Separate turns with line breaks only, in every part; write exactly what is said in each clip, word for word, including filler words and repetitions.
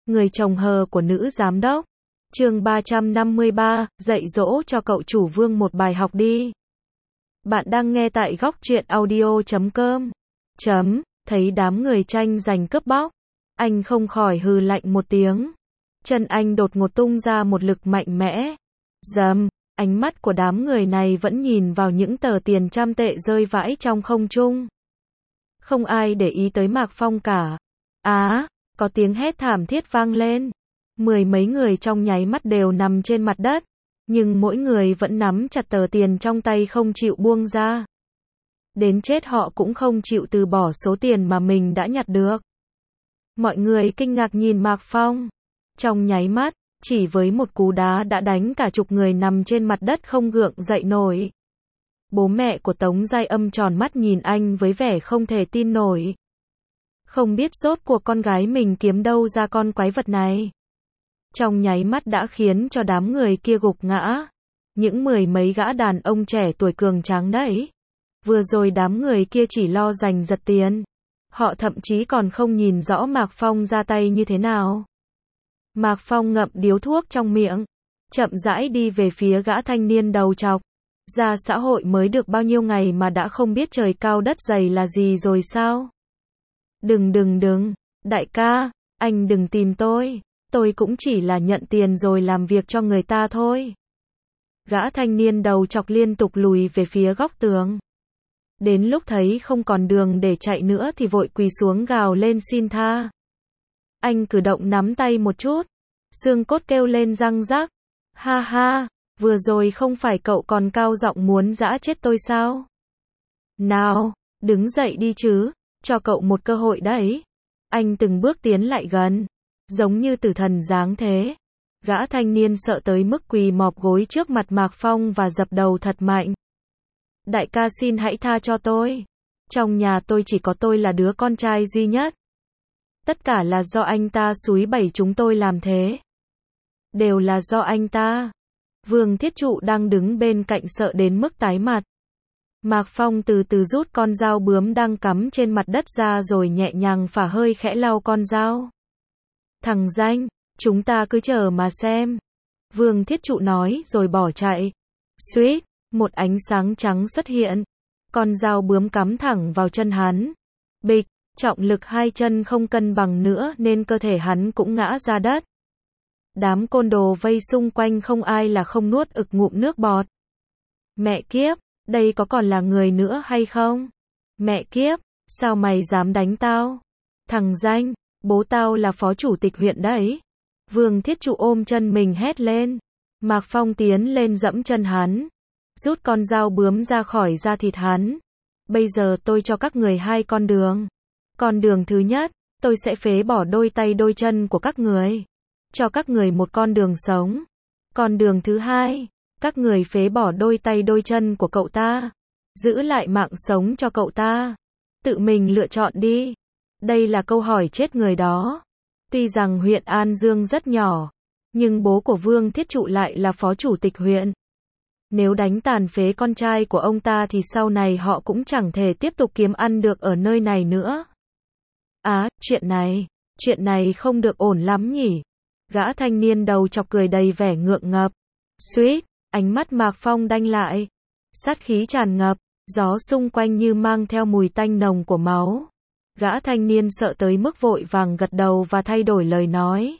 Người chồng hờ của nữ giám đốc. Chương ba trăm năm mươi ba, dạy dỗ cho cậu chủ Vương một bài học đi. Bạn đang nghe tại góc truyện audio chấm com. Chấm, thấy đám người tranh giành cướp bóc, anh không khỏi hừ lạnh một tiếng. Chân anh đột ngột tung ra một lực mạnh mẽ. Dầm, ánh mắt của đám người này vẫn nhìn vào những tờ tiền trăm tệ rơi vãi trong không trung. Không ai để ý tới Mạc Phong cả. Á, có tiếng hét thảm thiết vang lên. Mười mấy người trong nháy mắt đều nằm trên mặt đất, nhưng mỗi người vẫn nắm chặt tờ tiền trong tay không chịu buông ra. Đến chết họ cũng không chịu từ bỏ số tiền mà mình đã nhặt được. Mọi người kinh ngạc nhìn Mạc Phong. Trong nháy mắt, chỉ với một cú đá đã đánh cả chục người nằm trên mặt đất không gượng dậy nổi. Bố mẹ của Tống Giai Âm tròn mắt nhìn anh với vẻ không thể tin nổi. Không biết rốt cuộc con gái mình kiếm đâu ra con quái vật này. Trong nháy mắt đã khiến cho đám người kia gục ngã. Những mười mấy gã đàn ông trẻ tuổi cường tráng đấy. Vừa rồi đám người kia chỉ lo giành giật tiền. Họ thậm chí còn không nhìn rõ Mạc Phong ra tay như thế nào. Mạc Phong ngậm điếu thuốc trong miệng, chậm rãi đi về phía gã thanh niên đầu trọc. Ra xã hội mới được bao nhiêu ngày mà đã không biết trời cao đất dày là gì rồi sao? Đừng đừng đừng, đại ca, anh đừng tìm tôi. Tôi cũng chỉ là nhận tiền rồi làm việc cho người ta thôi. Gã thanh niên đầu chọc liên tục lùi về phía góc tường. Đến lúc thấy không còn đường để chạy nữa thì vội quỳ xuống gào lên xin tha. Anh cử động nắm tay một chút. Xương cốt kêu lên răng rắc. Ha ha, vừa rồi không phải cậu còn cao giọng muốn giã chết tôi sao? Nào, đứng dậy đi chứ, cho cậu một cơ hội đấy. Anh từng bước tiến lại gần, giống như tử thần dáng thế. Gã thanh niên sợ tới mức quỳ mọp gối trước mặt Mạc Phong và dập đầu thật mạnh. Đại ca xin hãy tha cho tôi. Trong nhà tôi chỉ có tôi là đứa con trai duy nhất. Tất cả là do anh ta xúi bẩy chúng tôi làm thế. Đều là do anh ta. Vương Thiết Trụ đang đứng bên cạnh sợ đến mức tái mặt. Mạc Phong từ từ rút con dao bướm đang cắm trên mặt đất ra rồi nhẹ nhàng phả hơi khẽ lau con dao. Thằng danh, chúng ta cứ chờ mà xem. Vương Thiết Trụ nói rồi bỏ chạy. Suýt, một ánh sáng trắng xuất hiện. Con dao bướm cắm thẳng vào chân hắn. Bịch, trọng lực hai chân không cân bằng nữa nên cơ thể hắn cũng ngã ra đất. Đám côn đồ vây xung quanh không ai là không nuốt ực ngụm nước bọt. Mẹ kiếp, đây có còn là người nữa hay không? Mẹ kiếp, sao mày dám đánh tao? Thằng danh, bố tao là phó chủ tịch huyện đấy. Vương Thiết Trụ ôm chân mình hét lên. Mạc Phong tiến lên dẫm chân hắn, rút con dao bướm ra khỏi da thịt hắn. Bây giờ tôi cho các người hai con đường. Con đường thứ nhất, tôi sẽ phế bỏ đôi tay đôi chân của các người. Cho các người một con đường sống. Con đường thứ hai, các người phế bỏ đôi tay đôi chân của cậu ta. Giữ lại mạng sống cho cậu ta. Tự mình lựa chọn đi. Đây là câu hỏi chết người đó. Tuy rằng huyện An Dương rất nhỏ, nhưng bố của Vương Thiết Trụ lại là phó chủ tịch huyện. Nếu đánh tàn phế con trai của ông ta thì sau này họ cũng chẳng thể tiếp tục kiếm ăn được ở nơi này nữa. Á, à, chuyện này, chuyện này không được ổn lắm nhỉ. Gã thanh niên đầu chọc cười đầy vẻ ngượng ngập. Suýt, ánh mắt Mạc Phong đanh lại. Sát khí tràn ngập, gió xung quanh như mang theo mùi tanh nồng của máu. Gã thanh niên sợ tới mức vội vàng gật đầu và thay đổi lời nói.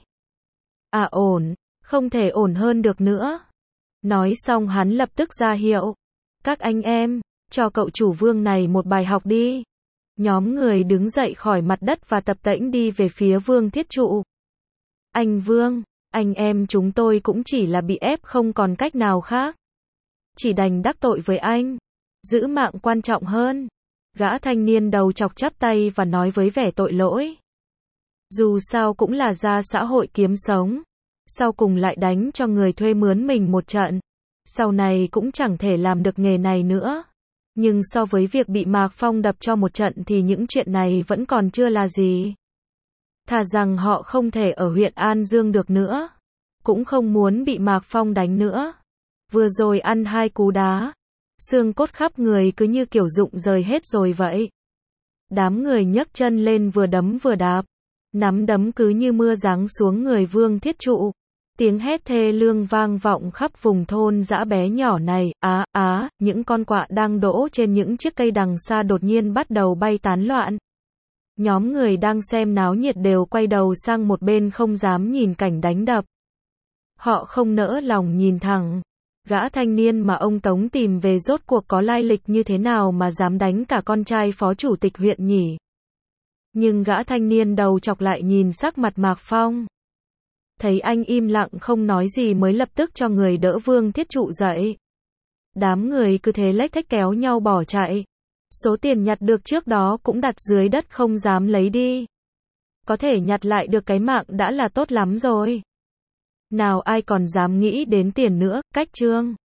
À ổn, không thể ổn hơn được nữa. Nói xong hắn lập tức ra hiệu. Các anh em, cho cậu chủ Vương này một bài học đi. Nhóm người đứng dậy khỏi mặt đất và tập tễnh đi về phía Vương Thiết Trụ. Anh Vương, anh em chúng tôi cũng chỉ là bị ép không còn cách nào khác. Chỉ đành đắc tội với anh. Giữ mạng quan trọng hơn. Gã thanh niên đầu chọc chắp tay và nói với vẻ tội lỗi. Dù sao cũng là ra xã hội kiếm sống. Sau cùng lại đánh cho người thuê mướn mình một trận. Sau này cũng chẳng thể làm được nghề này nữa. Nhưng so với việc bị Mạc Phong đập cho một trận thì những chuyện này vẫn còn chưa là gì. Thà rằng họ không thể ở huyện An Dương được nữa. Cũng không muốn bị Mạc Phong đánh nữa. Vừa rồi ăn hai cú đá. Xương cốt khắp người cứ như kiểu rụng rời hết rồi vậy. Đám người nhấc chân lên vừa đấm vừa đạp. Nắm đấm cứ như mưa giáng xuống người Vương Thiết Trụ. Tiếng hét thê lương vang vọng khắp vùng thôn dã bé nhỏ này, á, á, những con quạ đang đỗ trên những chiếc cây đằng xa đột nhiên bắt đầu bay tán loạn. Nhóm người đang xem náo nhiệt đều quay đầu sang một bên không dám nhìn cảnh đánh đập. Họ không nỡ lòng nhìn thẳng. Gã thanh niên mà ông Tống tìm về rốt cuộc có lai lịch như thế nào mà dám đánh cả con trai phó chủ tịch huyện nhỉ? Nhưng gã thanh niên đầu chọc lại nhìn sắc mặt Mạc Phong. Thấy anh im lặng không nói gì mới lập tức cho người đỡ Vương Thiết Trụ dậy. Đám người cứ thế lách thách kéo nhau bỏ chạy. Số tiền nhặt được trước đó cũng đặt dưới đất không dám lấy đi. Có thể nhặt lại được cái mạng đã là tốt lắm rồi. Nào ai còn dám nghĩ đến tiền nữa, cách trương.